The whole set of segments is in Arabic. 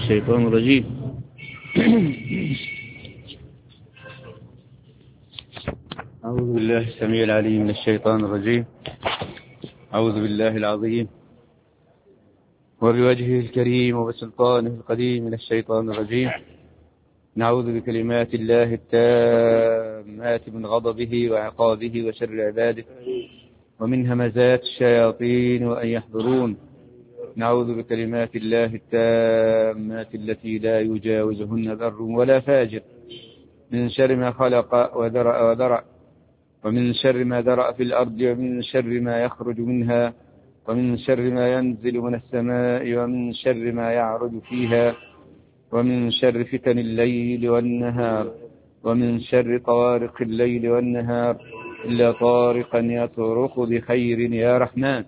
الشيطان الرجيم. أعوذ بالله السميع العليم من الشيطان الرجيم. أعوذ بالله العظيم وبوجهه الكريم وبسلطانه القديم من الشيطان الرجيم. نعوذ بكلمات الله التامات من غضبه وعقابه وشر عباده ومن همزات الشياطين وأن يحضرون. نعوذ بكلمات الله التامات التي لا يجاوزهن بر ولا فاجر من شر ما خلق وذرأ ومن شر ما ذرأ في الأرض ومن شر ما يخرج منها ومن شر ما ينزل من السماء ومن شر ما يعرج فيها ومن شر فتن الليل والنهار ومن شر طوارق الليل والنهار إلا طارقا يطرق بخير يا رحمن.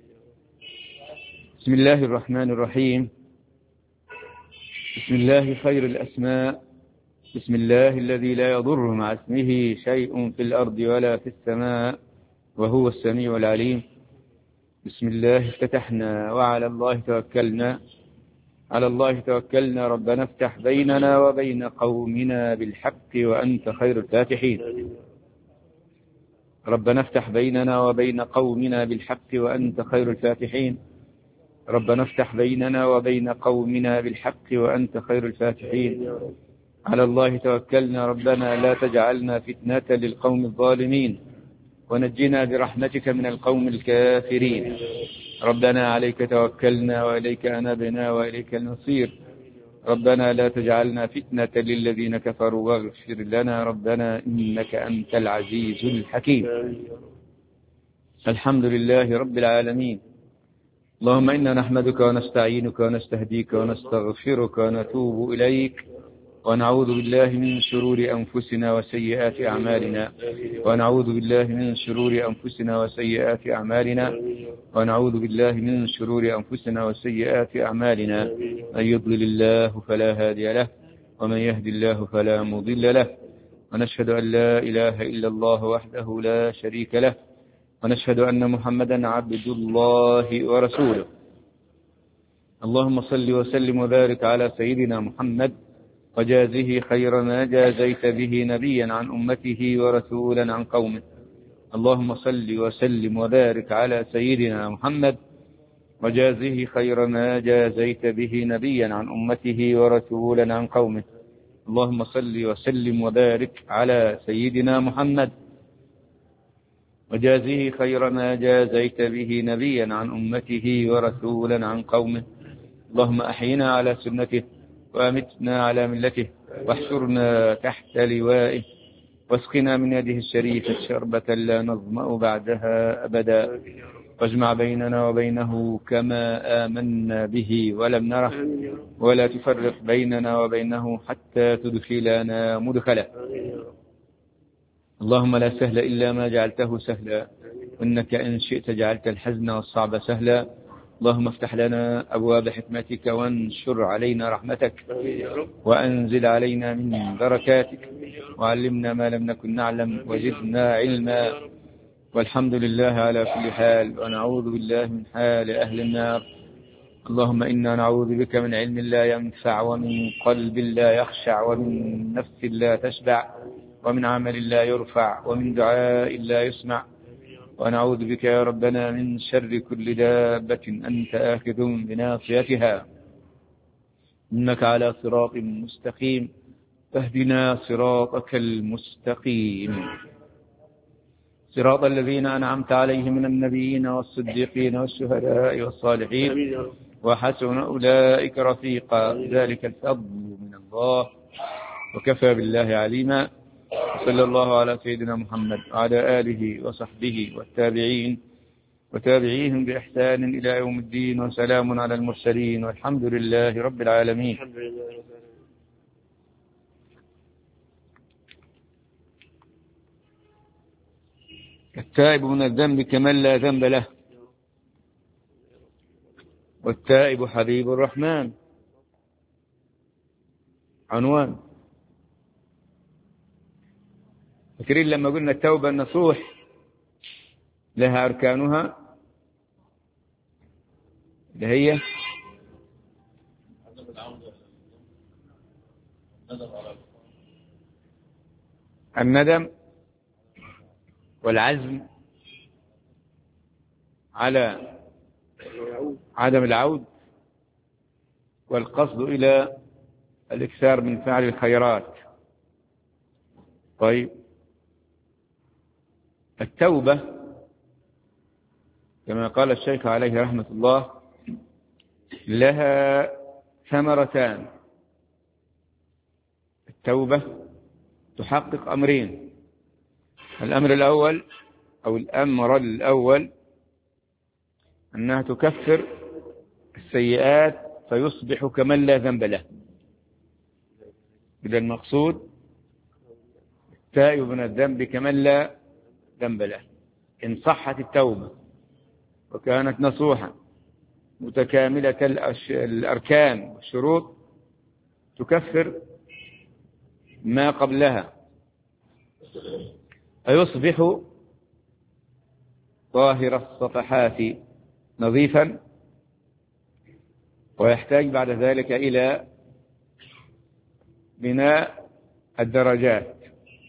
بسم الله الرحمن الرحيم. بسم الله خير الأسماء. بسم الله الذي لا يضر مع اسمه شيء في الأرض ولا في السماء وهو السميع العليم. بسم الله افتتحنا وعلى الله توكلنا. على الله توكلنا. ربنا افتح بيننا وبين قومنا بالحق وأنت خير الفاتحين. ربنا افتح بيننا وبين قومنا بالحق وأنت خير الفاتحين. ربنا افتح بيننا وبين قومنا بالحق وأنت خير الفاتحين. على الله توكلنا. ربنا لا تجعلنا فتنة للقوم الظالمين ونجنا برحمتك من القوم الكافرين. ربنا عليك توكلنا وإليك أنبنا وإليك المصير. ربنا لا تجعلنا فتنة للذين كفروا واغفر لنا ربنا إنك أنت العزيز الحكيم. الحمد لله رب العالمين. اللهم إنا نحمدك ونستعينك ونستهديك ونستغفرك ونتوب إليك ونعوذ بالله من شرور أنفسنا وسيئات أعمالنا ونعوذ بالله من شرور أنفسنا وسيئات أعمالنا ونعوذ بالله من شرور أنفسنا وسيئات أعمالنا. من يضلل الله فلا هادي له ومن يهدي الله فلا مضل له. ونشهد أن لا إله إلا الله وحده لا شريك له ونشهد أن محمدا عبد الله ورسوله. اللهم صل وسلم وبارك على سيدنا محمد وجازه خير ما جازيت به نبيا عن أمته ورسولا عن قومه. اللهم صل وسلم وبارك على سيدنا محمد وجازه خير ما جازيت به نبيا عن أمته ورسولا عن قومه. اللهم صل وسلم وبارك على سيدنا محمد وجازه خير ما جازيت به نبيا عن أمته ورسولا عن قومه. اللهم أحينا على سنته وأمتنا على ملته واحشرنا تحت لوائه واسقنا من يده الشريفة شربة لا نظمأ بعدها أبدا. واجمع بيننا وبينه كما آمنا به ولم نره ولا تفرق بيننا وبينه حتى تدخلنا مدخله. اللهم لا سهل إلا ما جعلته سهلا وإنك إن شئت جعلت الحزن والصعب سهلا. اللهم افتح لنا أبواب حكمتك وانشر علينا رحمتك وأنزل علينا من بركاتك وعلمنا ما لم نكن نعلم وزدنا علما. والحمد لله على كل حال ونعوذ بالله من حال أهل النار. اللهم إنا نعوذ بك من علم لا ينفع ومن قلب لا يخشع ومن نفس لا تشبع ومن عمل لا يرفع ومن دعاء لا يسمع. ونعوذ بك يا ربنا من شر كل دابة أنت آخذ بناصيتها إنك على صراط مستقيم فاهدنا صراطك المستقيم صراط الذين أنعمت عليهم من النبيين والصديقين والشهداء والصالحين وحسن أولئك رفيقا. ذلك الفضل من الله وكفى بالله عليما. صلى الله على سيدنا محمد وعلى آله وصحبه والتابعين وتابعيهم بإحسان إلى يوم الدين وسلام على المرسلين والحمد لله رب العالمين. التائب من الذنب كمن لا ذنب له والتائب حبيب الرحمن. عنوان. فاكرين لما قلنا التوبة النصوح لها أركانها اللي هي الندم والعزم على عدم العود والقصد إلى الإكثار من فعل الخيرات. طيب، التوبة كما قال الشيخ عليه رحمة الله لها ثمرتان. التوبة تحقق أمرين. الأمر الأول أنها تكفر السيئات فيصبح كمن لا ذنب له. إذا المقصود التائب من الذنب كمن لا ذنب له إن صحت التوبة وكانت نصوحا متكاملة الأركان والشروط، تكفر ما قبلها، فيصبح طاهر الصفحات نظيفا، ويحتاج بعد ذلك إلى بناء الدرجات.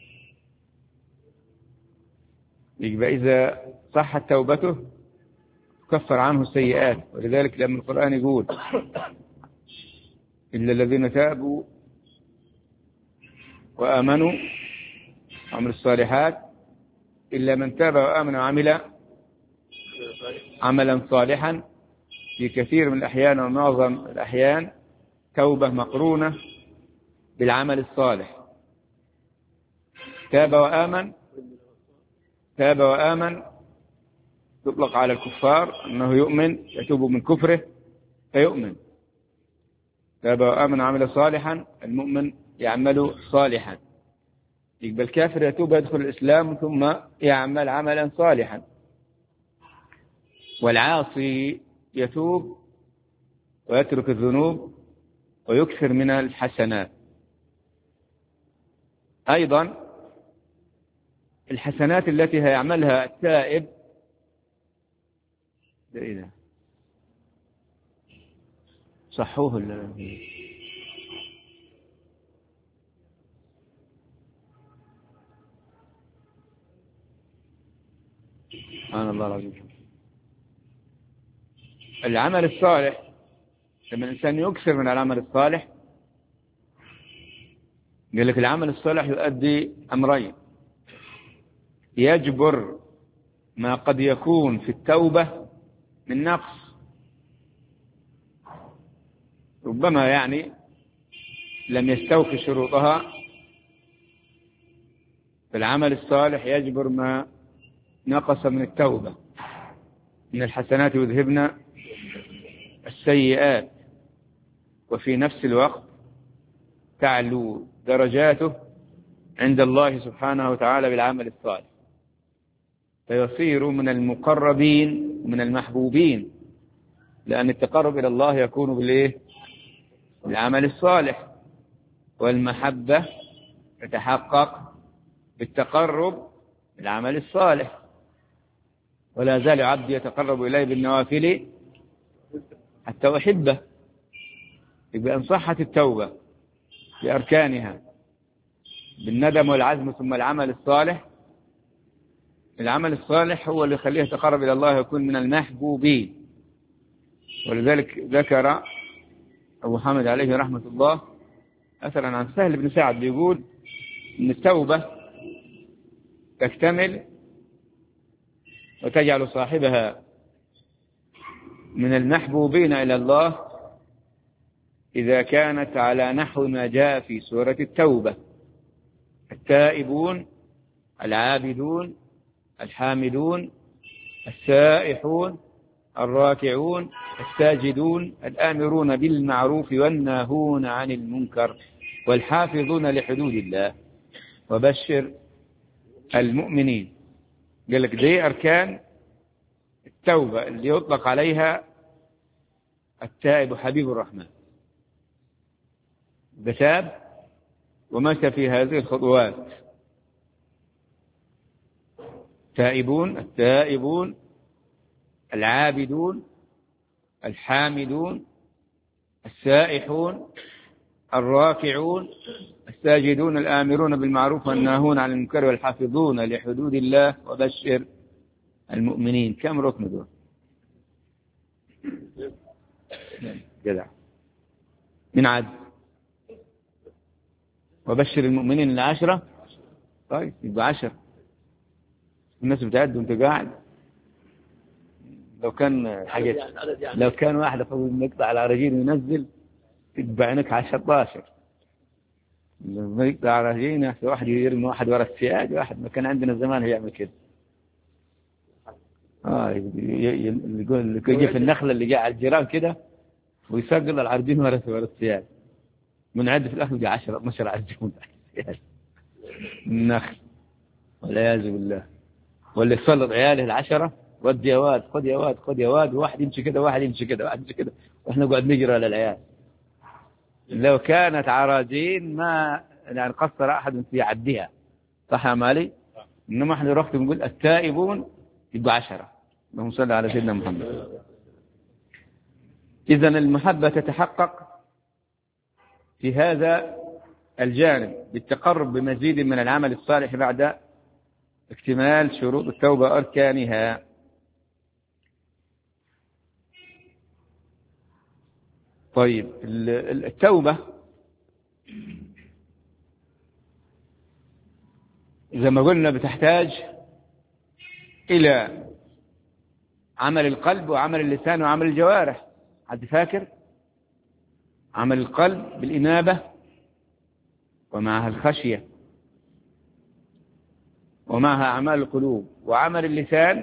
يبقى إذا صحت توبته تكفر عنه السيئات. ولذلك لما القرآن يقول إلا الذين تابوا وآمنوا وعملوا الصالحات، إلا من تاب وآمن وعمل عملا صالحا، في كثير من الأحيان ومعظم الأحيان توبة مقرونة بالعمل الصالح. تاب وآمن تطلق على الكفار أنه يؤمن، يتوب من كفره فيؤمن. تاب وآمن وعمل صالحا، المؤمن يعمل صالحا. يقبل الكافر يتوب يدخل الإسلام ثم يعمل عملا صالحا. والعاصي يتوب ويترك الذنوب ويكثر من الحسنات. أيضا الحسنات التي هيعملها التائب صحوه سبحان الله العظيم. العمل الصالح لما الإنسان يكثر من العمل الصالح، قال لك العمل الصالح يؤدي أمرين: يجبر ما قد يكون في التوبة من نقص، ربما يعني لم يستوفي شروطها، فالعمل الصالح يجبر ما نقص من التوبة من الحسنات يذهبن السيئات، وفي نفس الوقت تعلو درجاته عند الله سبحانه وتعالى بالعمل الصالح، فيصير من المقربين من المحبوبين، لأن التقرب إلى الله يكون بالعمل الصالح، والمحبة تتحقق بالتقرب بالعمل الصالح. ولا زال عبدي يتقرب إليه بالنوافل حتى أحبه. يبقى إن صحت التوبة بأركانها بالندم والعزم ثم العمل الصالح، العمل الصالح هو اللي يخليه يتقرب إلى الله ويكون من المحبوبين. ولذلك ذكر أبو حامد عليه رحمة الله أثرا عن سهل بن سعد بيقول إن التوبة تكتمل وتجعل صاحبها من المحبوبين إلى الله إذا كانت على نحو ما جاء في سورة التوبة: التائبون العابدون الحامدون السائحون الراكعون الساجدون الآمرون بالمعروف والناهون عن المنكر والحافظون لحدود الله وبشر المؤمنين. قال لك دي أركان التوبة اللي يطلق عليها التائب حبيب الرحمن. بتاب ومشى في هذه الخطوات: التائبون العابدون الحامدون السائحون الراكعون الساجدون الآمرون بالمعروف والناهون عن المنكر والحافظون لحدود الله وبشر المؤمنين. كم ركن دول؟ جدع. من عد وبشر المؤمنين العشرة. طيب يبقى 10. الناس بتعد وانت قاعد. لو كان حاجة لو كان واحد فوق يقطع على رجيل وينزل يبقى عينك 10-12. لما يقطع على رجيل واحد يرمي واحد ورا السياج، واحد ما كان عندنا زمان يعمل كده. اللي يجي في النخلة اللي جاء على الجيران كده ويسقل العرجين ورا السياج. من عد في الأخر جاء 10-12 عرجين ورا السياج النخل والعياذ بالله. واللي يسلط عياله 10 ودي يا واد، خذ يا واد، خذ يا واد، واحد يمشي كده واحد يمشي كده واحد يمشي كده، واحنا نقعد نجري على العيال. لو كانت عراجين ما يعني قصر أحد في عدها، صح يا مالي؟ إنما احنا رحت نقول التائبون يبقى 10. اللهم صل على سيدنا محمد. إذن المحبة تتحقق في هذا الجانب بالتقرب بمزيد من العمل الصالح بعد اكتمال شروط التوبة وأركانها. طيب التوبة زي ما قلنا بتحتاج إلى عمل القلب وعمل اللسان وعمل الجوارح. حد فاكر؟ عمل القلب بالإنابة ومعها الخشية ومعها أعمال القلوب، وعمل اللسان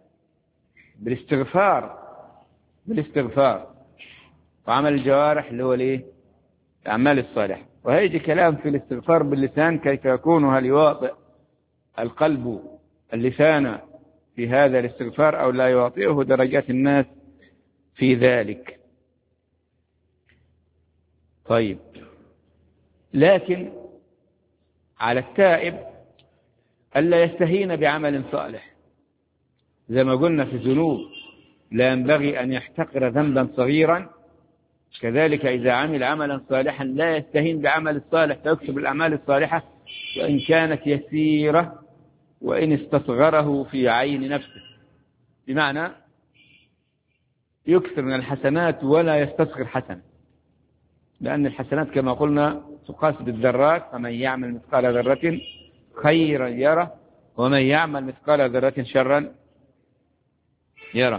بالاستغفار، وعمل الجوارح اللي هو الايه؟ الأعمال الصالحة. وهيجي كلام في الاستغفار باللسان كيف يكون، هل يواطئ القلب اللسان في هذا الاستغفار أو لا يواطئه، درجات الناس في ذلك. طيب، لكن على التائب ألا يستهين بعمل صالح. زي ما قلنا في الذنوب لا ينبغي أن يحتقر ذنبا صغيرا، كذلك إذا عمل عملا صالحا لا يستهين بعمل الصالح، فيكتب الأعمال الصالحة وإن كانت يسيرة وإن استصغره في عين نفسه. بمعنى يكثر من الحسنات ولا يستصغر حسنة، لأن الحسنات كما قلنا تقاس بالذرات، فمن يعمل مثقال ذرة خيرا يره ومن يعمل مثقال ذرة شرا يره.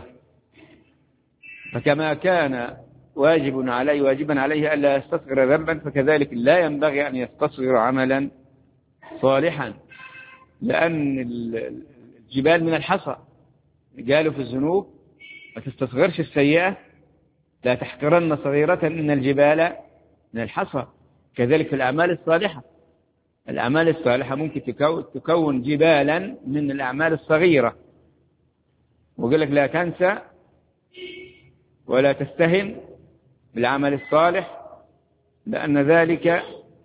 فكما كان واجبا عليه ألا يستصغر ذنبا، فكذلك لا ينبغي أن يستصغر عملا صالحا، لأن الجبال من الحصى. قالوا في الذنوب ما تستصغرش السيئة، لا تحقرن صغيرة إن الجبال من الحصى. كذلك في الأعمال الصالحة، الأعمال الصالحة ممكن تكون جبالا من الأعمال الصغيرة. وقال لك لا تنسى ولا تستهن بالعمل الصالح، لأن ذلك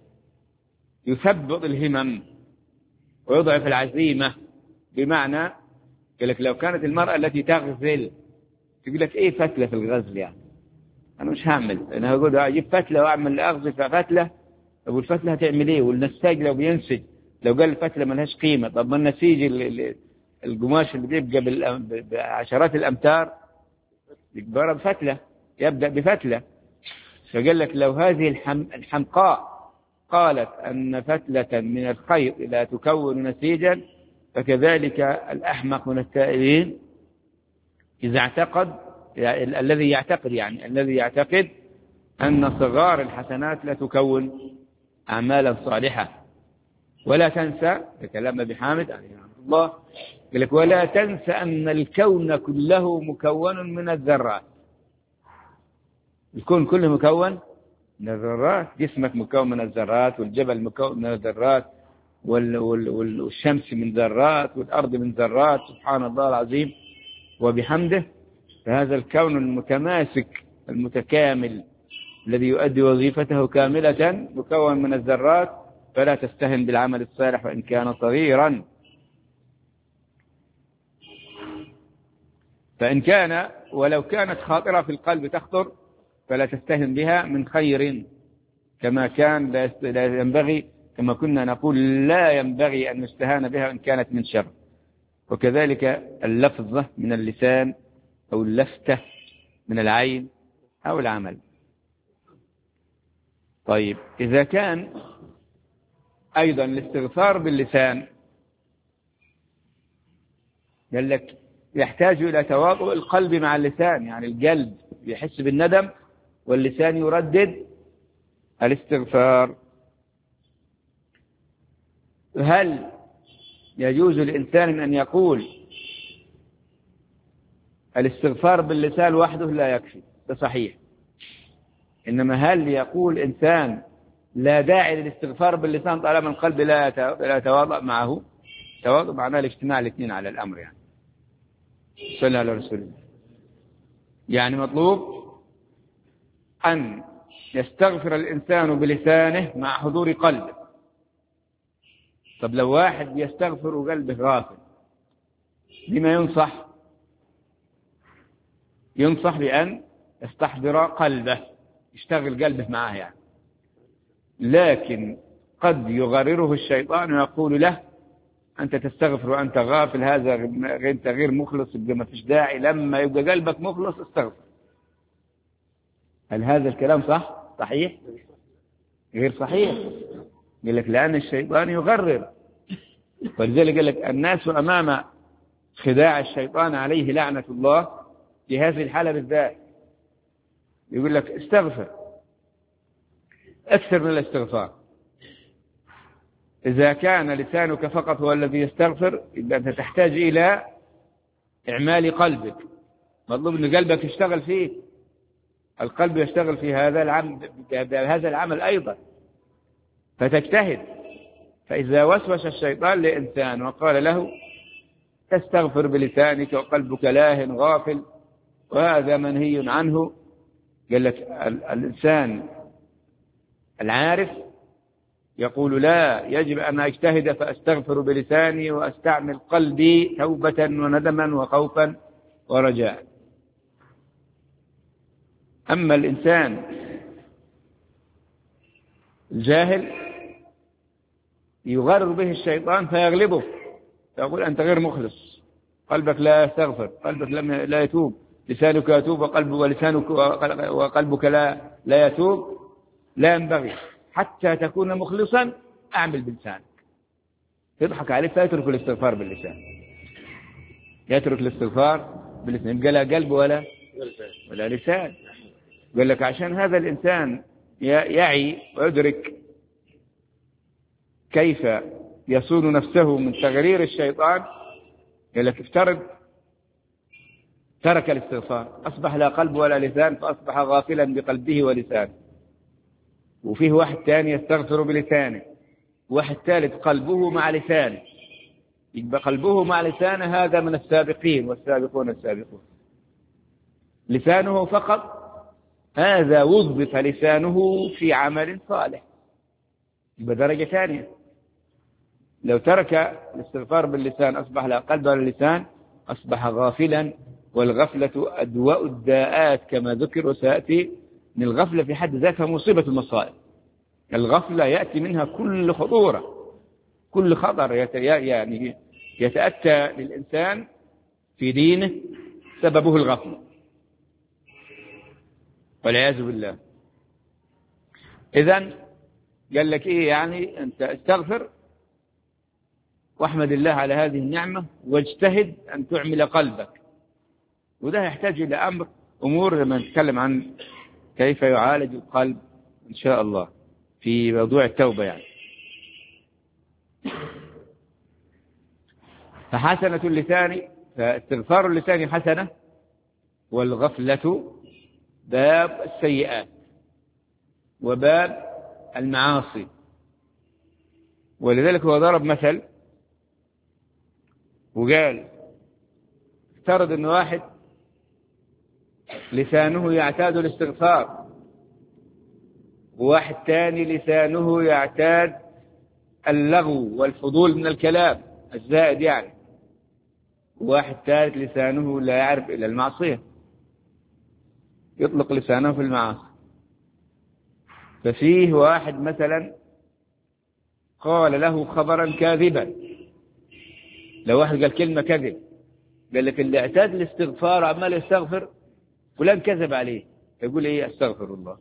يثبط الهمم ويضعف العزيمة. بمعنى قال لك لو كانت المرأة التي تغزل تقول لك إيه فتلة في الغزل، يعني أنا مش هعمل، أنا هقول أجيب فتلة وأعمل أغزل في فتلة. أبو الفتلة هتعمل إيه؟ والنساج لو بينسج لو قال الفتلة ملهاش قيمة، طب ما النسيج القماش اللي بيبقى بعشرات الأمتار يبقى بفتلة، يبدأ بفتلة. فقال لك لو هذه الحمقاء قالت أن فتلة من الخيط لا تكون نسيجا، فكذلك الأحمق من التائبين إذا اعتقد الذي يعتقد أن صغار الحسنات لا تكون أعمالا صالحة. ولا تنسى كلام أبي حامد عليه رحمة الله، قال لك ولا تنسى أن الكون كله مكون من الذرات. الكون كله مكون من الذرات، جسمك مكون من الذرات، والجبل مكون من الذرات، والشمس من ذرات، والأرض من ذرات. سبحان الله العظيم وبحمده. فهذا الكون المتماسك المتكامل الذي يؤدي وظيفته كاملة مكون من الذرات، فلا تستهن بالعمل الصالح وإن كان صغيرا. فإن كان ولو كانت خاطرة في القلب تخطر، فلا تستهن بها من خير، كما كان لا ينبغي، كما كنا نقول لا ينبغي أن يستهان بها إن كانت من شر. وكذلك اللفظة من اللسان أو اللفتة من العين أو العمل. طيب إذا كان أيضا الاستغفار باللسان، قال لك يحتاج إلى تواطؤ القلب مع اللسان، يعني القلب يحس بالندم واللسان يردد الاستغفار. هل يجوز للإنسان أن يقول الاستغفار باللسان وحده؟ لا يكفي، ده صحيح. إنما هل يقول إنسان لا داعي للاستغفار باللسان طالما القلب لا يتواضع معه؟ تواضع معناه الاجتماع الاثنين على الأمر، يعني صلى على رسول الله. يعني مطلوب أن يستغفر الإنسان بلسانه مع حضور قلبه. طب لو واحد يستغفر وقلبه غافل، بما ينصح بأن يستحضر قلبه، يشتغل قلبه معه يعني. لكن قد يغرره الشيطان ويقول له أنت تستغفر وأنت غافل، هذا أنت غير مخلص، يبقى ما فيش داعي. لما يبقى قلبك مخلص استغفر. هل هذا الكلام صحيح؟ غير صحيح. قال لك لأن الشيطان يغرر، ولذلك قال لك الناس أمام خداع الشيطان عليه لعنة الله في هذه الحالة بالذات. يقول لك استغفر، أكثر من الاستغفار. إذا كان لسانك فقط هو الذي يستغفر، يبقى أنت تحتاج إلى إعمال قلبك. مطلوب أن قلبك يشتغل فيه، القلب يشتغل في هذا العمل أيضا، فتجتهد. فإذا وسوس الشيطان لإنسان وقال له تستغفر بلسانك وقلبك لاه غافل وهذا منهي عنه، قال لك الإنسان العارف يقول لا، يجب أن أجتهد فأستغفر بلساني وأستعمل قلبي توبة وندما وخوفا ورجاء. أما الإنسان الجاهل يغرر به الشيطان فيغلبه، يقول أنت غير مخلص، قلبك لا يستغفر، قلبك لا يتوب، لسانك يتوب وقلبك لا يتوب. لا ينبغي حتى تكون مخلصا أعمل بلسانك. يضحك عليه فيترك الاستغفار باللسان، يترك الاستغفار باللسان، يبقى لا قلب ولا لسان. قال لك عشان هذا الإنسان يعي ويدرك كيف يصون نفسه من تغرير الشيطان. قال لك افترض ترك الاستغفار، أصبح لا قلب ولا لسان، فأصبح غافلا بقلبه ولسانه. وفيه واحد ثاني يستغفر بلسانه، واحد ثالث قلبه مع لسانه، يبقى قلبه مع لسانه هذا من السابقين والسابقون السابقون. لسانه فقط هذا وظف لسانه في عمل صالح، يبقى درجة ثانية. لو ترك الاستغفار باللسان أصبح لا قلب ولا لسان، أصبح غافلا، والغفلة أدواء الداءات كما ذكر وسيأتي. من الغفلة في حد ذاتها مصيبة المصائب. الغفلة يأتي منها كل خطورة، كل خطر يعني يتأتى للإنسان في دينه سببه الغفلة والعياذ بالله. إذن قال لك إيه؟ يعني أنت استغفر واحمد الله على هذه النعمة واجتهد أن تعمل قلبك. وده يحتاج إلى أمور لما نتكلم عن كيف يعالج القلب إن شاء الله في موضوع التوبة يعني. فحسنة اللسان، فاستغفار اللسان حسنة، والغفلة باب السيئات وباب المعاصي. ولذلك هو ضرب مثل وقال افترض أن واحد لسانه يعتاد الاستغفار، وواحد ثاني لسانه يعتاد اللغو والفضول من الكلام الزائد يعني، وواحد ثالث لسانه لا يعرف إلا المعصية. يطلق لسانه في المعاصي. ففيه واحد مثلا قال له خبرا كاذبا، لو واحد قال كلمة كذب، قال لك اللي اعتاد الاستغفار عمال يستغفر فلان كذب عليه، يقول ايه؟ استغفر الله.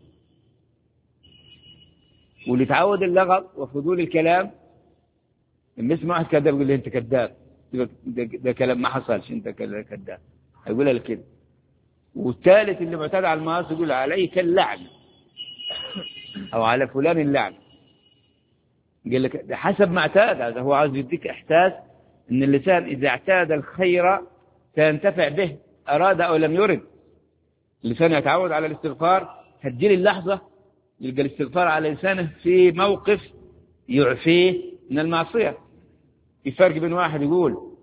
واللي تعود اللغط وفضول الكلام لما يسمع واحد كذاب يقول له انت كذاب، ده كلام ما حصلش، انت كذاب، يقولها لك كده. والثالث اللي معتاد على المعاصي يقول عليك اللعنة او على فلان اللعنة. قال لك ده حسب ما اعتاد، هذا هو عاوز يديك احساس ان اللسان اذا اعتاد الخير سينتفع به، اراد او لم يرد. اللسان يتعود على الاستغفار، هتجيلي اللحظة يلقى الاستغفار على لسانه في موقف يعفيه من المعصية. في فرق بين واحد يقول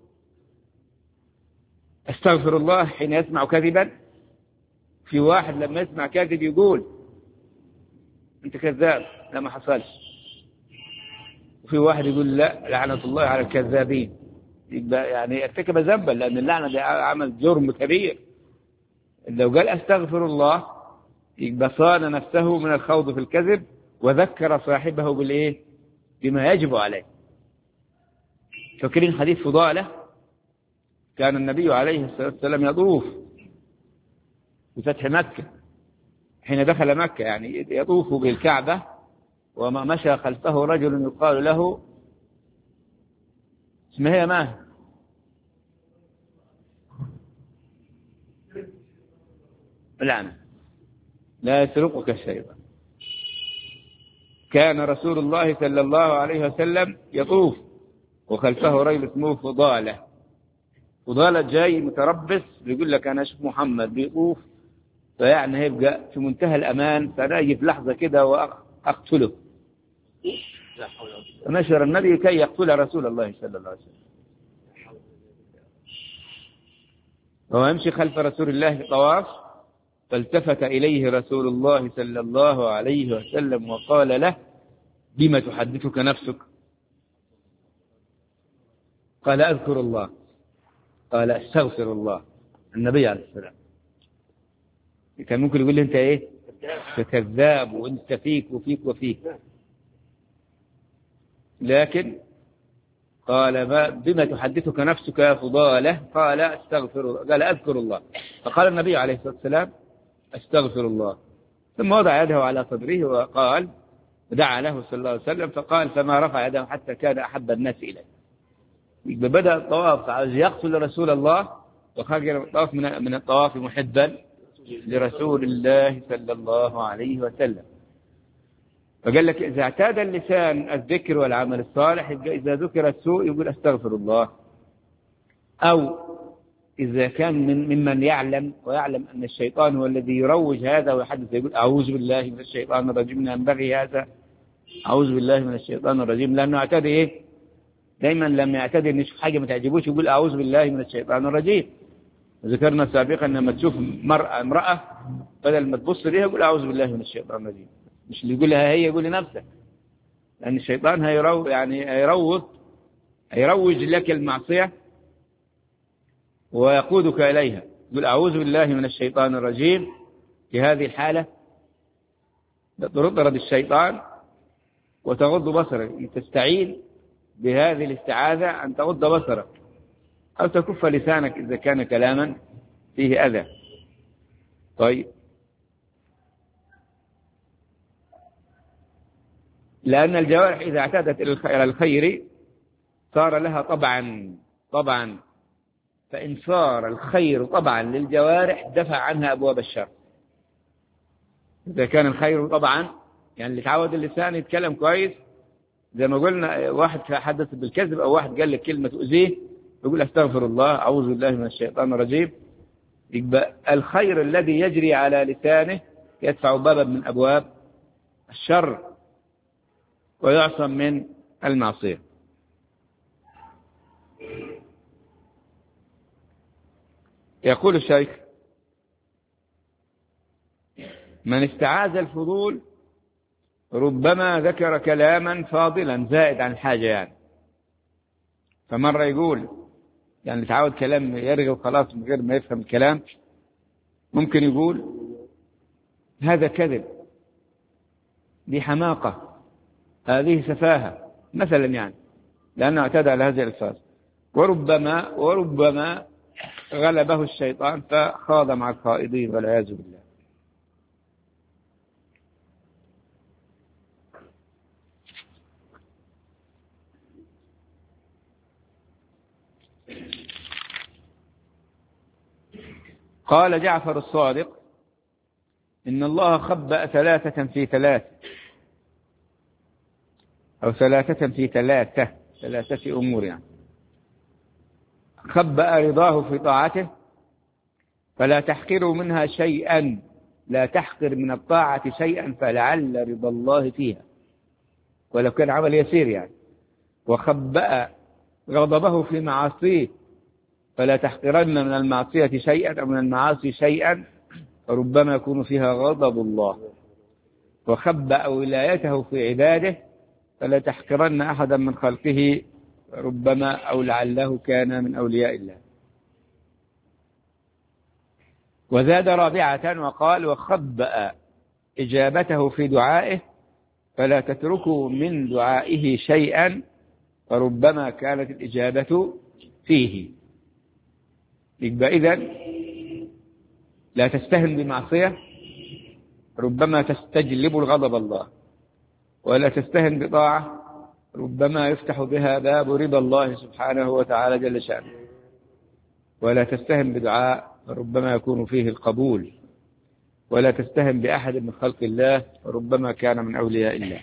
استغفر الله حين يسمع كذبا، في واحد لما يسمع كذب يقول انت كذاب، لا ما حصلش. وفي واحد يقول لا لعنة الله على الكذابين، يبقى يعني ارتكب ذنبا، لأن اللعنة دي عمل جرم كبير. لو قال استغفر الله يبقى صان نفسه من الخوض في الكذب وذكر صاحبه بالايه؟ بما يجب عليه. فاكرين حديث فضالة؟ كان النبي عليه الصلاة والسلام يطوف في فتح مكة، حين دخل مكة يعني يطوف بالكعبة، وما مشى خلفه رجل يقال له اسمه هي ماهر، الآن لا يسرقك الشيطان. كان رسول الله صلى الله عليه وسلم يطوف وخلفه رجل اسمه فضالة. فضالة جاي متربص بيقول لك أنا أشوف محمد بيطوف، فيعني هيبقى في منتهى الأمان، فأنا أجي في لحظة كده وأقتله. فنشر النبي كي يقتل رسول الله صلى الله عليه وسلم، وهو يمشي خلف رسول الله في الطواف، فالتفت إليه رسول الله صلى الله عليه وسلم وقال له بما تحدثك نفسك؟ قال أذكر الله. قال استغفر الله. النبي عليه السلام كان ممكن يقول له أنت إيه؟ كذاب وأنت فيك وفيك وفيك، لكن قال بما تحدثك نفسك يا فضالة؟ قال استغفر الله. قال أذكر الله. فقال النبي عليه الصلاة والسلام استغفر الله، ثم وضع يده على صدره وقال دعا له صلى الله عليه وسلم، فقال فما رفع يده حتى كان أحب الناس إليه. بدأ الطواف عايز يقتل رسول الله، وخرج الطواف من الطواف محبا لرسول الله صلى الله عليه وسلم. فقال لك إذا اعتاد اللسان الذكر والعمل الصالح، إذا ذكر السوء يقول استغفر الله. أو إذا كان ممن يعلم ويعلم أن الشيطان هو الذي يروج هذا ويحدث، يقول أعوذ بالله من الشيطان الرجيم، لا ينبغي هذا، أعوذ بالله من الشيطان الرجيم. لأنه اعتاد إيه؟ دايما لما يعتاد أن يشوف حاجة ما تعجبوش يقول أعوذ بالله من الشيطان الرجيم. ذكرنا سابقا أن لما تشوف امرأة بدل ما تبص ليها يقول أعوذ بالله من الشيطان الرجيم، مش اللي يقولها هي، يقول لنفسك، لأن الشيطان هيروج لك المعصية ويقودك إليها. يقول أعوذ بالله من الشيطان الرجيم. في هذه الحالة تطرد الشيطان وتغض بصرك، تستعين بهذه الاستعاذة أن تغض بصرك أو تكف لسانك إذا كان كلاما فيه أذى. طيب، لأن الجوارح إذا اعتادت إلى الخير صار لها طبعا، فإن صار الخير طبعا للجوارح دفع عنها أبواب الشر. إذا كان الخير طبعا يعني اللي تعود اللسان يتكلم كويس، زي ما قلنا واحد حدث بالكذب أو واحد قال لك كلمة تؤذيه يقول استغفر الله أعوذ بالله من الشيطان الرجيم، يبقى الخير الذي يجري على لسانه يدفع بابا من أبواب الشر ويعصم من المعصية. يقول الشيخ من استعاذ الفضول ربما ذكر كلاما فاضلا زائد عن حاجة، يعني فمرة يقول تعود كلام يرغي وخلاص من غير ما يفهم الكلام، ممكن يقول هذا كذب، دي حماقة، هذه سفاهة مثلا يعني، لأنه اعتدى على هذه الألفاظ. وربما غلبه الشيطان فخاض مع الخائضين والعياذ بالله. قال جعفر الصادق: إن الله خبأ 3 في 3، أو 3 في 3 أمور يعني. خبأ رضاه في طاعته، فلا تحقروا منها شيئا، لا تحقر من الطاعة شيئا فلعل رضا الله فيها ولو كان عمل يسير يعني. وخبأ غضبه في معاصيه، فلا تحقرن من المعصية شيئا أو من المعاصي شيئا فربما يكون فيها غضب الله. وخبأ ولايته في عباده، فلا تحقرن أحدا من خلقه ربما أو لعله كان من أولياء الله. وزاد رابعة وقال: وخبأ إجابته في دعائه، فلا تتركوا من دعائه شيئا فربما كانت الإجابة فيه. يبقى إذن لا تستهن بمعصية ربما تستجلب الغضب الله، ولا تستهن بطاعة ربما يفتح بها باب رضا الله سبحانه وتعالى جل شأنه، ولا تستهن بدعاء ربما يكون فيه القبول، ولا تستهن بأحد من خلق الله ربما كان من أولياء الله.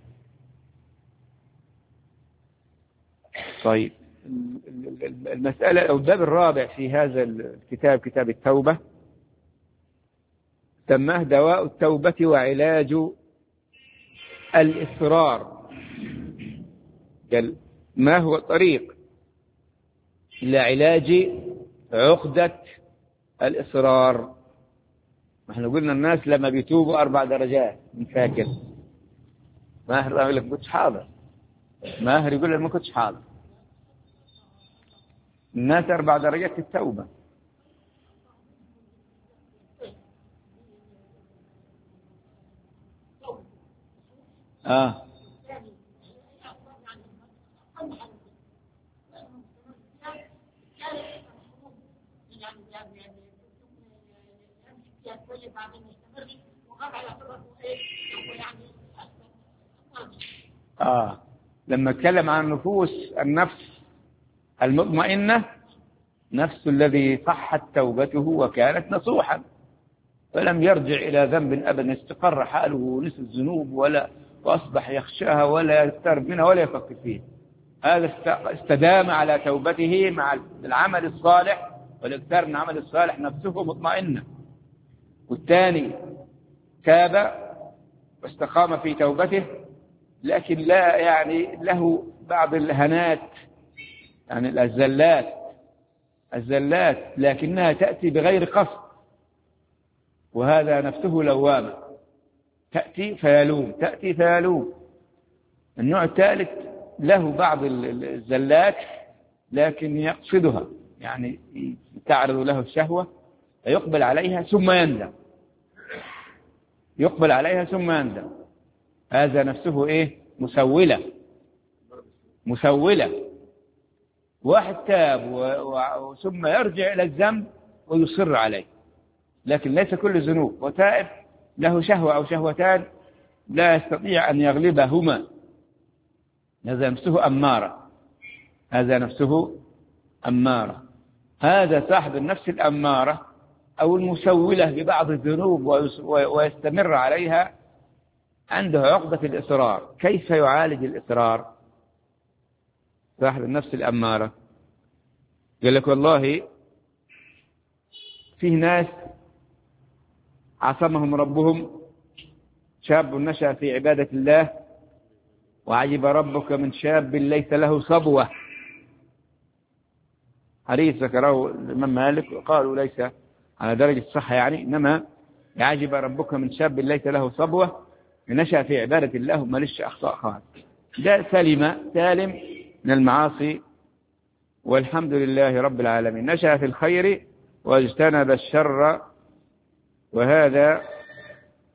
طيب، المسألة أو الباب الرابع في هذا الكتاب، كتاب التوبة، سماه دواء التوبة وعلاج الإصرار. قال: ما هو الطريق إلى علاج عقدة الإصرار؟ نحن قلنا الناس لما بيتوبوا 4 درجات، من فاكر؟ ماهر يقول لك ما كنتش حاضر، ماهر يقول لك ما كنتش حاضر. الناس 4 درجات التوبة. لما اتكلم عن النفس المطمئنة، نفس الذي صحت توبته وكانت نصوحا فلم يرجع إلى ذنب أبدا، استقر حاله ونسي الذنوب وأصبح يخشاها ولا يقترب منها ولا يفكر فيها. هذا استدام على توبته مع العمل الصالح والاكثار من العمل الصالح، نفسه مطمئنة. والثاني تاب واستقام في توبته، لكن لا يعني له بعض الهنات، يعني الزلات لكنها تأتي بغير قصد، وهذا نفسه لوامة، تأتي فيلوم. النوع الثالث له بعض الزلات لكن يقصدها، يعني تعرض له الشهوة فيقبل عليها ثم يندم، هذا نفسه مسولة. واحد تاب ثم يرجع إلى الذنب ويصر عليه، لكن ليس كل الذنوب، وتائب له شهوة أو شهوتان لا يستطيع أن يغلبهما، هذا نفسه أمارة. هذا صاحب النفس الأمارة أو المسولة ببعض الذنوب ويستمر عليها، عنده عقدة الإصرار. كيف يعالج الإصرار صاحب النفس الأمارة؟ قال لك: والله فيه ناس عصمهم ربهم، شاب نشأ في عبادة الله، وعجب ربك من شاب ليس له صبوة. حديث ذكره الإمام مالك وقالوا ليس على درجة الصحة يعني، إنما يعجب ربك من شاب ليس له صبوة نشأ في عبادة الله وما ليش أخطاء خالص، ده سالم من المعاصي والحمد لله رب العالمين، نشأ في الخير واجتنب الشر، وهذا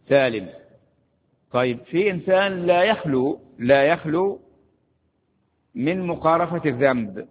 سالم. طيب في إنسان لا يخلو من مقارفة الذنب،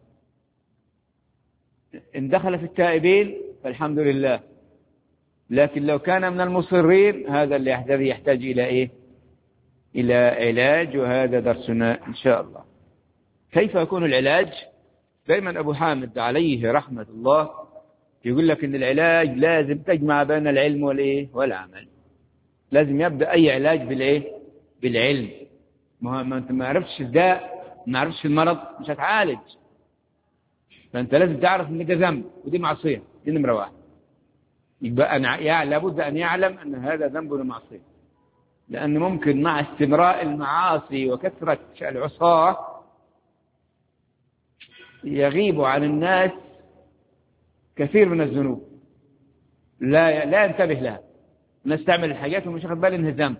إن دخل في التائبين فالحمد لله، لكن لو كان من المصرين هذا الذي يحتاج إلى إيه؟ إلى علاج، وهذا درسنا إن شاء الله. كيف يكون العلاج؟ دائما أبو حامد عليه رحمة الله يقول لك إن العلاج لازم تجمع بين العلم والإيه؟ والعمل. لازم يبدأ أي علاج بالإيه؟ بالعلم. ما أنت ما عرفتش الداء، ما عرفتش المرض، مش هتعالج. فأنت لازم تعرف إن ده ذنب ودي معصية، دي نمرة واحد. يبقى لابد أن يعلم أن هذا ذنب ومعصية، لأن ممكن مع استمراء المعاصي وكثرة العصاة يغيب عن الناس كثير من الذنوب، لا ينتبه لها، نستعمل الحاجات ومش واخد باله انها ذنب.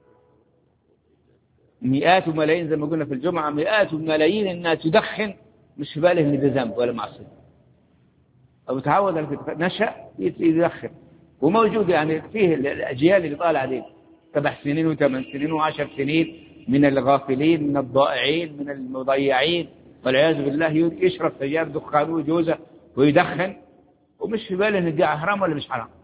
مئات وملايين زي ما قلنا في الجمعة، مئات وملايين الناس تدخن مش في باله ان ده ذنب ولا معصية، أو تعود على نشأ يدخن. وموجود يعني فيه الأجيال اللي طالعة دي 7 سنين و8 سنين و10 سنين من الغافلين، من الضائعين، من المضيعين، والعياذ بالله يشرب سجاير دخان وجوزه ويدخن ومش في باله ان دي حرام ولا مش حرام.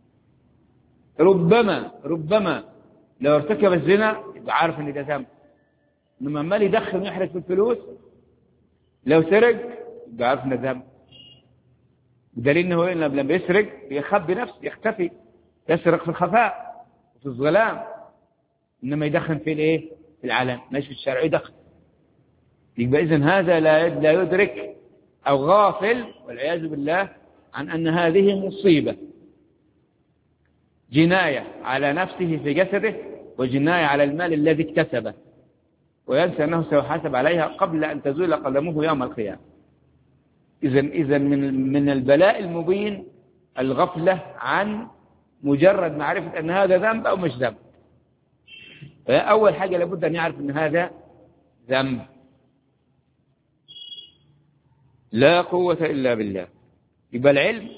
ربما لو ارتكب الزنا يبقى عارف ان ده ذنب، انما عمال يدخن ويحرق في الفلوس، لو سرق يبقى عارف ان ده ذنب. بدليل انه لما يسرق يخبي نفسه، يختفي، يسرق في الخفاء وفي الظلام، انما يدخن في الايه؟ في العلن، ماشي في الشارع يدخن. يبقى اذن هذا لا يدرك او غافل والعياذ بالله عن ان هذه مصيبه، جنايه على نفسه في جسده وجنايه على المال الذي اكتسبه، وينسى انه سيحاسب عليها قبل ان تزول قدمه يوم القيامه. إذن من البلاء المبين الغفلة عن مجرد معرفة أن هذا ذنب أو مش ذنب. فأول حاجة لابد أن يعرف أن هذا ذنب. لا قوة إلا بالله. يبقى العلم،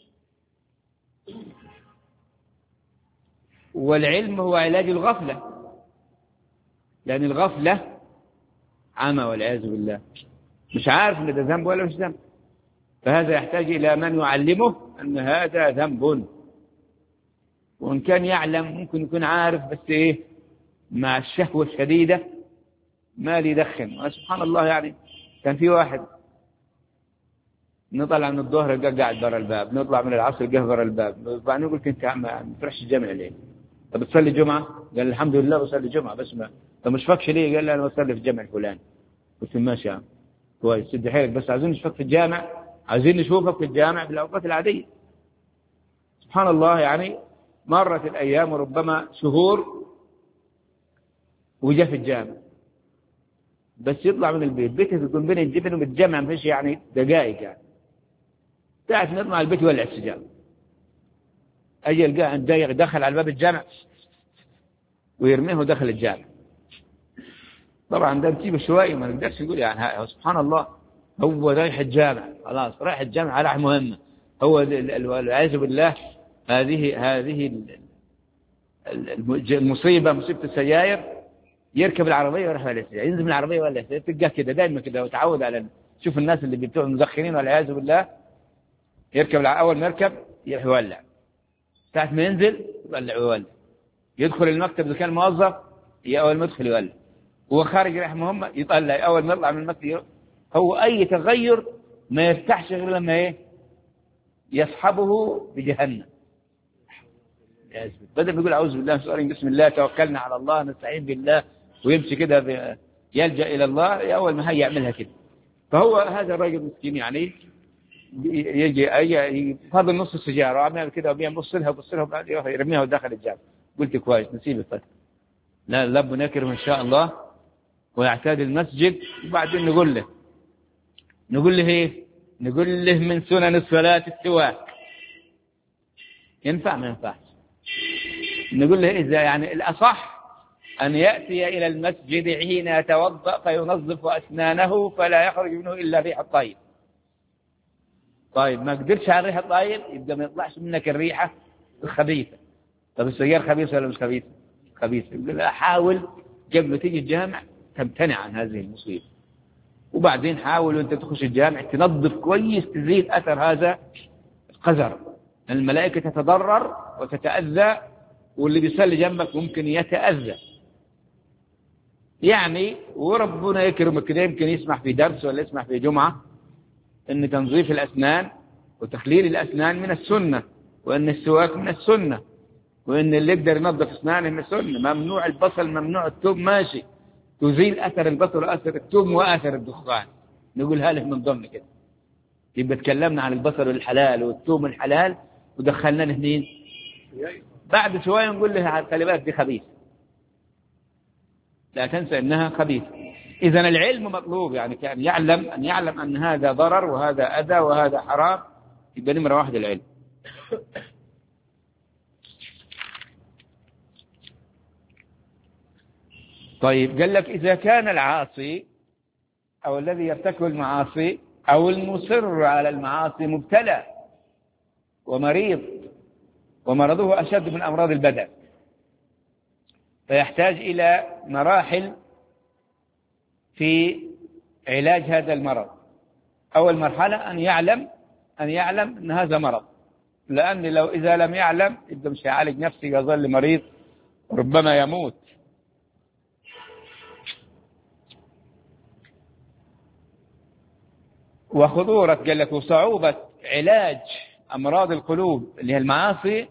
والعلم هو علاج الغفلة، لأن الغفلة عمى والعياذ بالله، مش عارف أن ده ذنب ولا مش ذنب. فهذا يحتاج إلى من يعلمه أن هذا ذنب، وإن كان يعلم ممكن يكون عارف بس إيه، مع الشهوة الشديدة ما يدخن. سبحان الله، يعني كان في واحد نطلع من الظهر قاعد برا الباب، نطلع من العصر قاعد برا الباب، بعدين يقول كنت ما تروحش الجامع ليه؟ طب بتصلي جمعة؟ قال الحمد لله بصلي جمعة، بس ما طب مش فاكش ليه؟ قال لي أنا بصلي في الجامع الفلاني. قلت ماشي يا عم كويس، سد حيلك، بس عايزين نشوفك في الجامع، عايزين نشوفك في الجامع في الأوقات العادية. سبحان الله، يعني مرت الأيام وربما شهور وجاء في الجامع، بس يطلع من البيت بيته تكون بين الجبن وبالجامع مفيش يعني دقائق، يعني ساعة نطلع البيت يولع السجارة. أجي القاه دقيق دخل على باب الجامع ويرميه ودخل الجامع. طبعا ده نسيبه شوية، ما نقدرش نقول يعني سبحان الله، هو رايح الجامع خلاص، رايح الجامع على مهمة، هو والعياذ بالله هذه المصيبة، مصيبة السجاير. يركب العربية ويروح ولا السجاير، ينزل من العربية ولا السجاير، تلقاه كده دائما كده، وتعود على شوف الناس اللي بتوع المدخنين والعياذ بالله، يركب أول ما يركب يروح يولع، ساعة ما ينزل يولع ويولع، يدخل المكتب إذا كان موظف أول ما يدخل يولع، هو خارج رايح مهمة يطلع، أول ما يطلع من المكتب. هو أي تغير ما يفتحش غير لما إيه؟ يصحبه بجهنم. بدل ما يقول أعوذ بالله بسم الله توكلنا على الله نستعين بالله ويمشي كده يلجأ إلى الله، أول ما هي يعملها كده. فهو هذا الرجل مسكين يعني يجي فاضل نص السجارة وعمل كده وبيبص لها وبعد يرميها وداخل الجامع. قلت كويس نسيب الفتح، لا لب نكره إن شاء الله ويعتاد المسجد. وبعدين نقول له إيه؟ نقول له من سنن الصلاة السواك. ينفع ما ينفعش؟ نقول له إذا يعني الأصح أن يأتي إلى المسجد حين يتوضأ فينظف أسنانه فلا يخرج منه إلا ريح الطيب. طيب ما قدرش على الريح الطيب يبقى ما يطلعش منك الريحة الخبيثة. طب السيارة خبيثة ولا مش خبيثة؟ خبيثة. يقول لا، حاول قبل ما تيجي الجامع تمتنع عن هذه المصيبة، وبعدين حاول وانت تخش الجامع تنظف كويس، تزيل أثر هذا القذر. الملائكة تتضرر وتتأذى، واللي بيصلي جنبك ممكن يتأذى يعني. وربنا يكرمك كده، يمكن يسمح في درس ولا يسمح في جمعة ان تنظيف الأسنان وتخليل الأسنان من السنة، وان السواك من السنة، وان اللي يقدر ينظف أسنانه من السنة. ممنوع البصل، ممنوع الثوم، ماشي، تزيل أثر البصل وأثر الثوم وأثر الدخان، نقول هاله من ضمن كده. يبقى تكلمنا عن البصل الحلال والثوم الحلال ودخلنا الاثنين، بعد شوية نقول له خلي بالك دي خبيث، لا تنسى انها خبيث. اذا العلم مطلوب، يعني كان أن يعلم ان هذا ضرر وهذا اذى وهذا حرام. يبقى نمرة واحد العلم. طيب قال لك إذا كان العاصي أو الذي يرتكب المعاصي أو المصر على المعاصي مبتلى ومريض، ومرضه أشد من أمراض البدن، فيحتاج إلى مراحل في علاج هذا المرض. أول مرحلة أن يعلم أن هذا مرض، لأن لو إذا لم يعلم يبدأ مش يعالج نفسه، يظل مريض ربما يموت. وخطورة قال لك وصعوبة علاج أمراض القلوب اللي هي المعاصي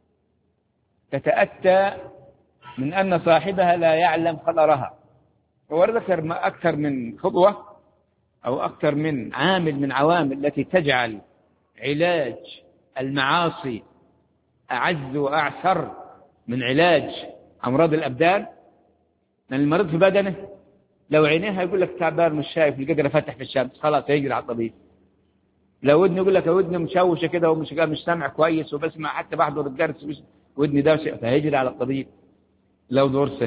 تتأتى من أن صاحبها لا يعلم خطرها. هو ذكر أكثر من خطوة أو أكثر من عامل من عوامل التي تجعل علاج المعاصي أعز وأعسر من علاج أمراض الأبدان. لأن المريض في بدنه لو عينيها يقول لك تعبان مش شايف، القدر فتح في الشمس، خلاص يجري على الطبيب. لو ودنه يقول لك ودنه مشوشه كده ومش سامع كويس وبسمع حتى بحضر الدرس ودني دوشه، فهيجري على الطبيب. لو ضرسه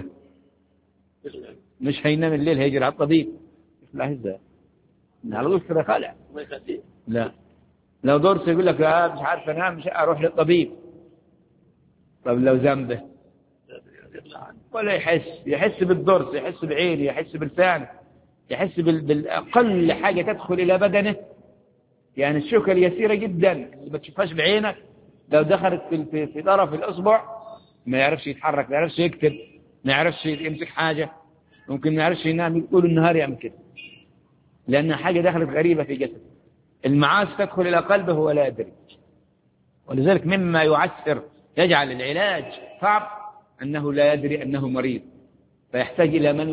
مش هينام الليل، هيجري على الطبيب. لا ازاي على طول كده خلع. لا لو ضرسه يقول لك مش عارف انام، مش اروح للطبيب. طب لو ذنبه ولا يحس بالضرس، يحس بعينه، يحس بلسانه، يحس بالأقل حاجة تدخل إلى بدنه. يعني الشوكة اليسيرة جدا اللي ما تشوفهاش بعينك لو دخلت في طرف الأصبع ما يعرفش يتحرك، ما يعرفش يكتب، ما يعرفش يمسك حاجة، ممكن ما يعرفش ينام طول النهار يعمل كده، لأنها حاجة دخلت غريبة في جسده. المعاصي تدخل إلى قلبه ولا يدري. ولذلك مما يعسر يجعل العلاج صعب أنه لا يدري أنه مريض، فيحتاج إلى من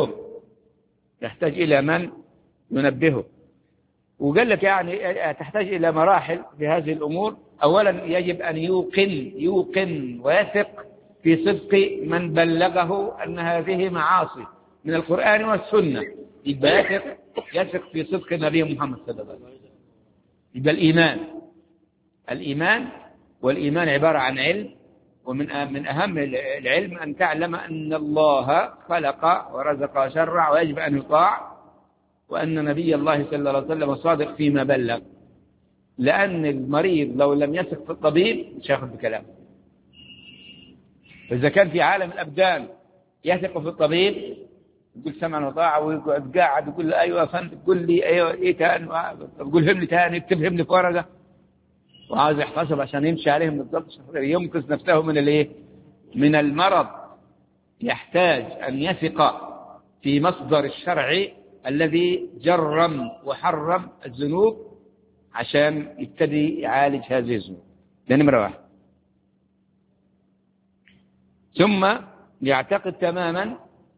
ينبهه. وقال لك يعني تحتاج إلى مراحل في هذه الأمور. أولا يجب أن يوقن ويثق في صدق من بلغه أن هذه معاصي من القرآن والسنة. يبقى يثق في صدق النبي محمد صلى الله عليه وسلم. يبقى الإيمان والإيمان عبارة عن علم، ومن أهم العلم أن تعلم أن الله خلق ورزق وشرع ويجب أن يطاع، وأن نبي الله صلى الله عليه وسلم صادق فيما بلغ. لأن المريض لو لم يثق في الطبيب مش هياخذ بكلامه. فإذا كان في عالم الأبدان يثق في الطبيب يقول سمعا وطاعة، ويقعد قاعد يقول له أيوة فهمت، تقول لي أيوة إيه تاني، تقول هم لي تاني، اكتبهم لي في ورقة، وعاوز يحفظهم عشان يمشي عليهم بالضبط، ينقذ نفسه من المرض. يحتاج أن يثق في مصدر الشرع الذي جرم وحرم الذنوب عشان يبتدي يعالج هذه الذنوب. ده نمرة واحد. ثم يعتقد تماما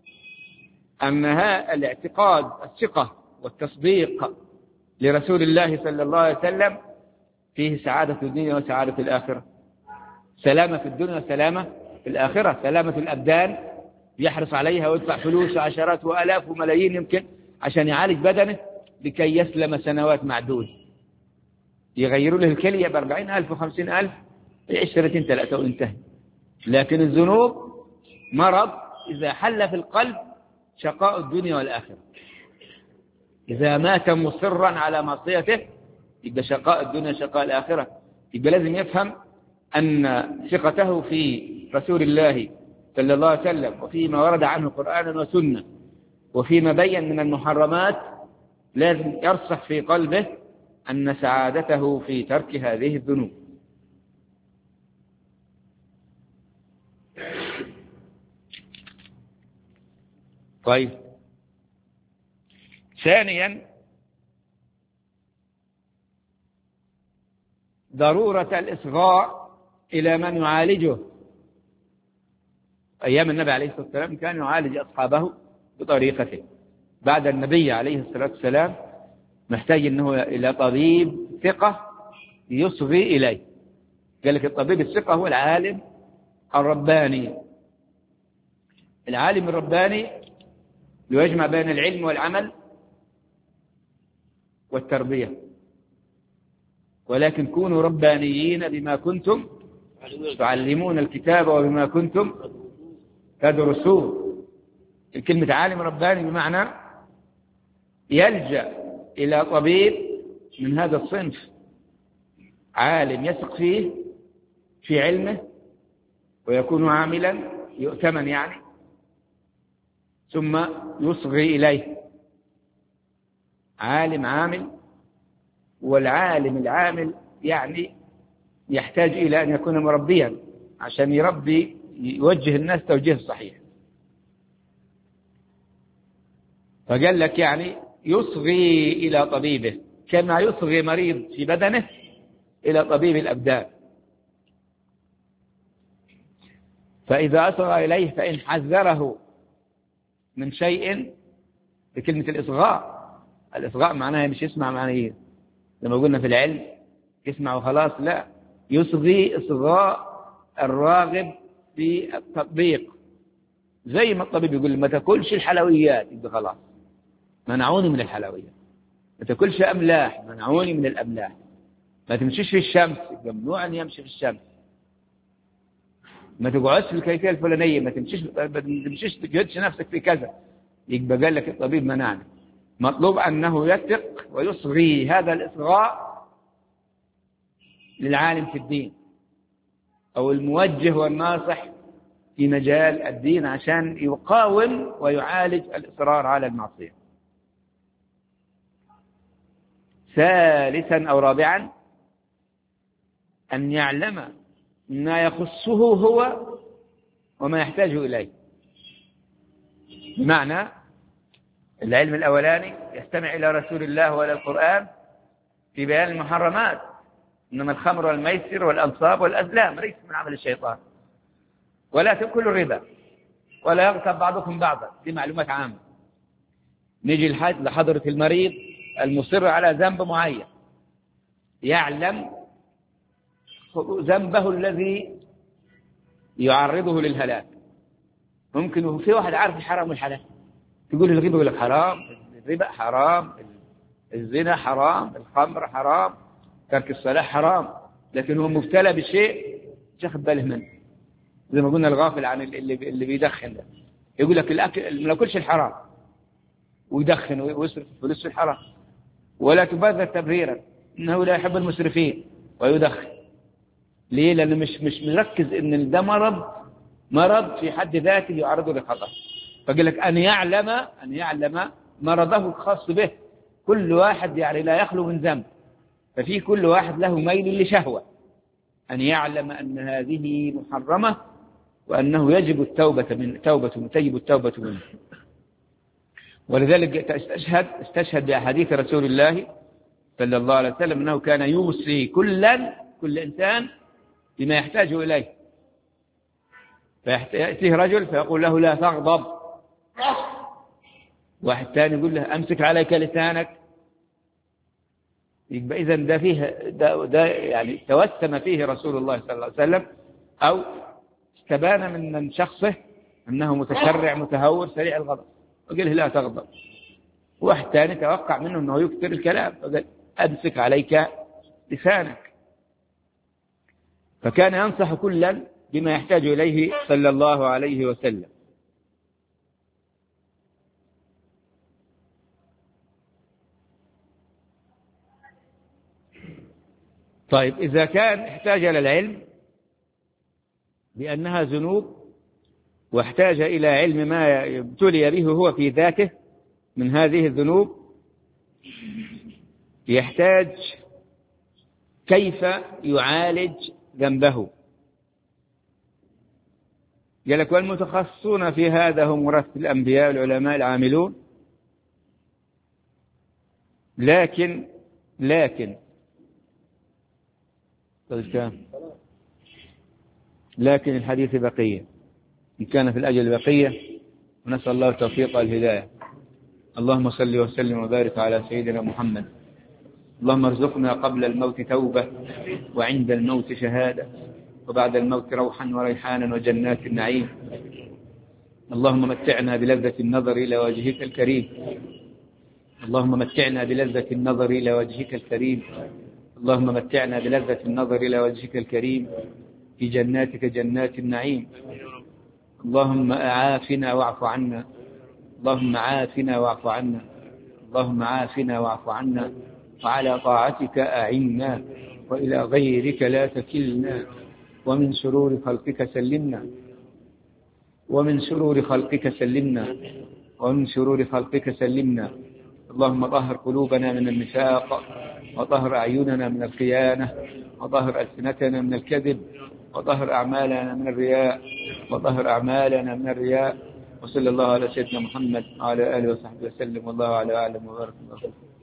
أنها الاعتقاد الثقة والتصديق لرسول الله صلى الله عليه وسلم فيه سعادة الدنيا وسعادة الآخرة، سلامة في الدنيا وسلامة في الآخرة. سلامة الأبدان يحرص عليها ويدفع فلوس عشرات وآلاف وملايين يمكن عشان يعالج بدنه لكي يسلم سنوات معدود. يغيروا له الكلية ب40,000 و50,000 يعيش 2-3 وينتهي. لكن الذنوب مرض إذا حل في القلب شقاء الدنيا والآخرة. إذا مات مصرا على معصيته يبقى شقاء الدنيا شقاء الآخرة. يبقى لازم يفهم أن ثقته في رسول الله صلى الله عليه وسلم، وفيما ورد عنه قرآنا وسنة، وفيما بين من المحرمات، لازم يرسخ في قلبه أن سعادته في ترك هذه الذنوب. طيب، ثانيا ضرورة الإصغاء إلى من يعالجه. أيام النبي عليه الصلاة والسلام كان يعالج أصحابه بطريقته. بعد النبي عليه الصلاة والسلام محتاج أنه إلى طبيب ثقة يصغي إليه. قال لك الطبيب الثقة هو العالم الرباني. العالم الرباني يجمع بين العلم والعمل والتربية. ولكن كونوا ربانيين بما كنتم تعلمون الكتاب وبما كنتم تدرسون. الكلمة عالم رباني بمعنى يلجأ إلى طبيب من هذا الصنف، عالم يثق فيه في علمه ويكون عاملا يؤتمن يعني، ثم يصغي إليه. عالم عامل، والعالم العامل يعني يحتاج إلى أن يكون مربيا عشان يربي، يوجه الناس توجيه صحيح. فقال لك يعني يصغي إلى طبيبه كما يصغي مريض في بدنه إلى طبيب الأبدان. فإذا أصغى إليه فإن حذره من شيء بكلمة الإصغاء. الإصغاء معناها مش يسمع معناه لما قلنا في العلم يسمع وخلاص، لا، يصغي إصغاء الراغب في التطبيق. زي ما الطبيب يقول ما تاكلش الحلويات، يبقى خلاص منعوني من الحلويات. ما تاكلش أملاح، منعوني من الأملاح. ما تمشيش في الشمس، يبقى ممنوع أن يمشي في الشمس. ما تقعدش في الكيفية الفلانية، ما تمشيش تجهدش نفسك في كذا، يبقى قال لك الطبيب منعني. مطلوب أنه يثق ويصغي. هذا الإصغاء للعالم في الدين أو الموجه والناصح في مجال الدين عشان يقاوم ويعالج الإصرار على المعصية. ثالثا أو رابعا أن يعلم ما يخصه هو وما يحتاج إليه. بمعنى العلم الأولاني يستمع إلى رسول الله وإلى القرآن في بيان المحرمات، إنما الخمر والميسر والأنصاب والأزلام ليس من عمل الشيطان، ولا تأكلوا الربا، ولا يغتب بعضكم بعضا. دي معلومات عامة. نيجي لحضرة المريض المصر على ذنب معين، يعلم ذنبه الذي يعرضه للهلاك. ممكن في واحد عارف الحرام والحلال، تقول الغيبة يقول لك حرام، الربا حرام، الزنا حرام، الخمر حرام، ترك الصلاة حرام، لكن هو مبتلى بشيء مش واخد باله منه. زي ما قلنا الغافل عن اللي بيدخن ده، يقول لك الأكل ما ناكلش الحرام ويدخن ويصرف الفلوس في الحرام، ولا تبذر تبذيرا إنه لا يحب المسرفين ويدخن. ليه؟ لأنه مش مركز إن ده مرض في حد ذاته يعرضه للخطر. فقال لك أن يعلم مرضه الخاص به. كل واحد يعني لا يخلو من ذنب، ففي كل واحد له ميل لشهوة. أن يعلم أن هذه محرمة وأنه يجب تجب التوبة منه. ولذلك استشهد بأحاديث رسول الله صلى الله عليه وسلم أنه كان يوصي كل إنسان بما يحتاج إليه. فيأتيه رجل فيقول له لا تغضب، واحد ثاني يقول له أمسك عليك لسانك. يبقى إذن ده فيه ده يعني توسم فيه رسول الله صلى الله عليه وسلم، أو استبان من شخصه أنه متسرع متهور سريع الغضب، وقال له لا تغضب. واحد ثاني توقع منه أنه يكثر الكلام، فقال أمسك عليك لسانك. فكان ينصح كلا بما يحتاج إليه صلى الله عليه وسلم. طيب، إذا كان احتاج إلى العلم بأنها ذنوب، واحتاج إلى علم ما ابتلي به هو في ذاته من هذه الذنوب، يحتاج كيف يعالج ذنبه. قال لك والمتخصصون في هذا هم ورثة الأنبياء العلماء العاملون. لكن الحديث بقية، إن كان في الأجل بقية، ونسأل الله التوفيق والهداية. اللهم صل وسلم وبارك على سيدنا محمد. اللهم ارزقنا قبل الموت توبة، وعند الموت شهادة، وبعد الموت روحا وريحانا وجنات النعيم. اللهم متعنا بلذة النظر إلى وجهك الكريم. اللهم متعنا بلذة النظر إلى وجهك الكريم. اللهم متعنا بلذة النظر إلى وجهك الكريم في جناتك جنات النعيم. اللهم عافنا واعف عنا. اللهم عافنا واعف عنا. اللهم عافنا واعف عنا، وعلى طاعتك أعنا، وإلى غيرك لا تكلنا، ومن شرور خلقك سلمنا، ومن شرور خلقك سلمنا، ومن شرور خلقك سلمنا. اللهم طهر قلوبنا من النفاق، وطهر أعيننا من الخيانة، وطهر ألسنتنا من الكذب، وطهر أعمالنا من الرياء، وطهر أعمالنا من الرياء. وصلى الله على سيدنا محمد وعلى آله وصحبه وسلم، والله أعلم وبارك الله.